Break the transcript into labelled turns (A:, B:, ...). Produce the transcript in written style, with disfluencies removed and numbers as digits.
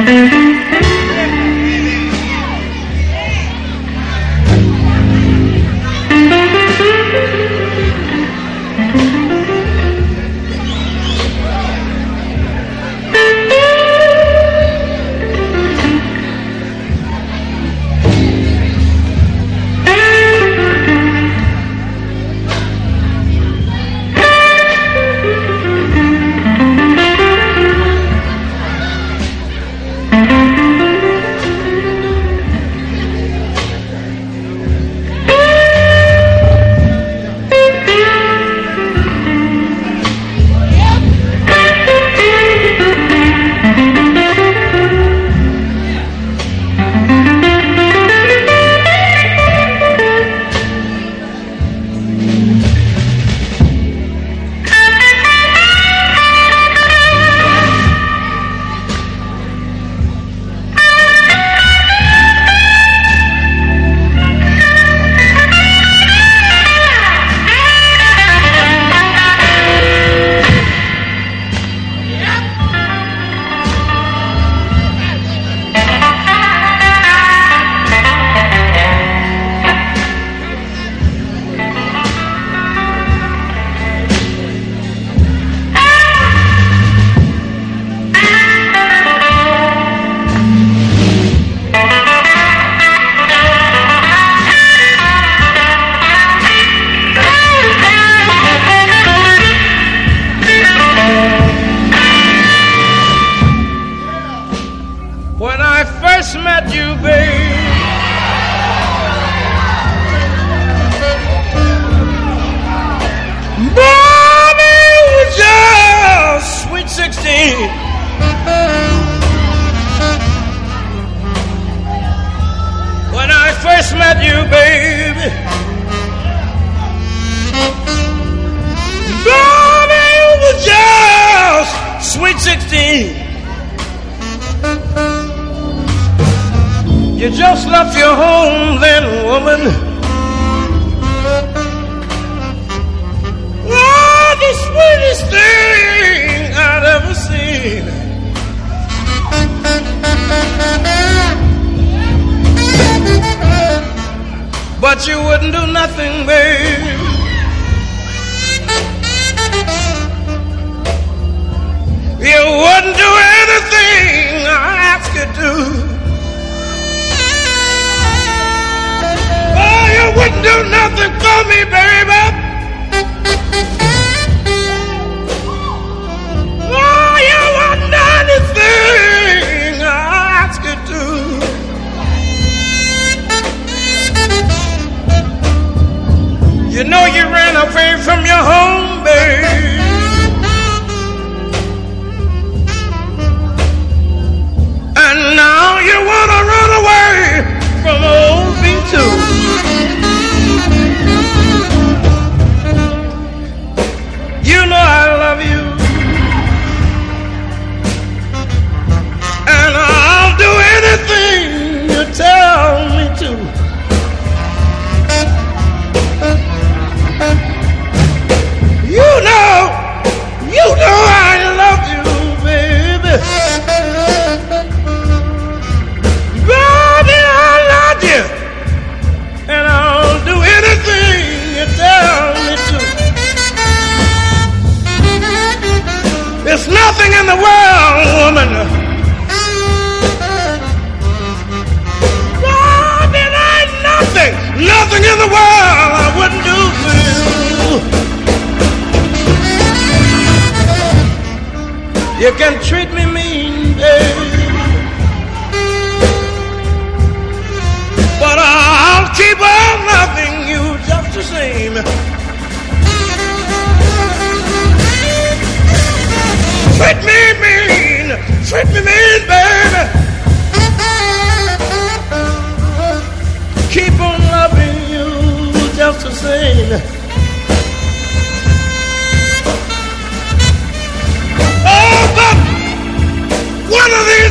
A: You just left your home then, woman. Oh, the sweetest thing I'd ever seen. But you wouldn't do nothing, babe. You wouldn't do anything I asked you to. Oh, you wouldn't do nothing for me, baby. Oh, you wouldn't do anything I asked you to. You know you ran away from your home, babe. And now you want to run away from old B2. You know I love you. And I'll do anything you tell me to. You know I love you, baby. Baby, I love you. And I'll do anything you tell me to. There's nothing in the world, woman. Baby, there ain't nothing in the world I wouldn't do for you. You can treat me mean, baby, but I'll keep on loving you just the same. Treat me mean, baby. Keep on loving you just the same. One of the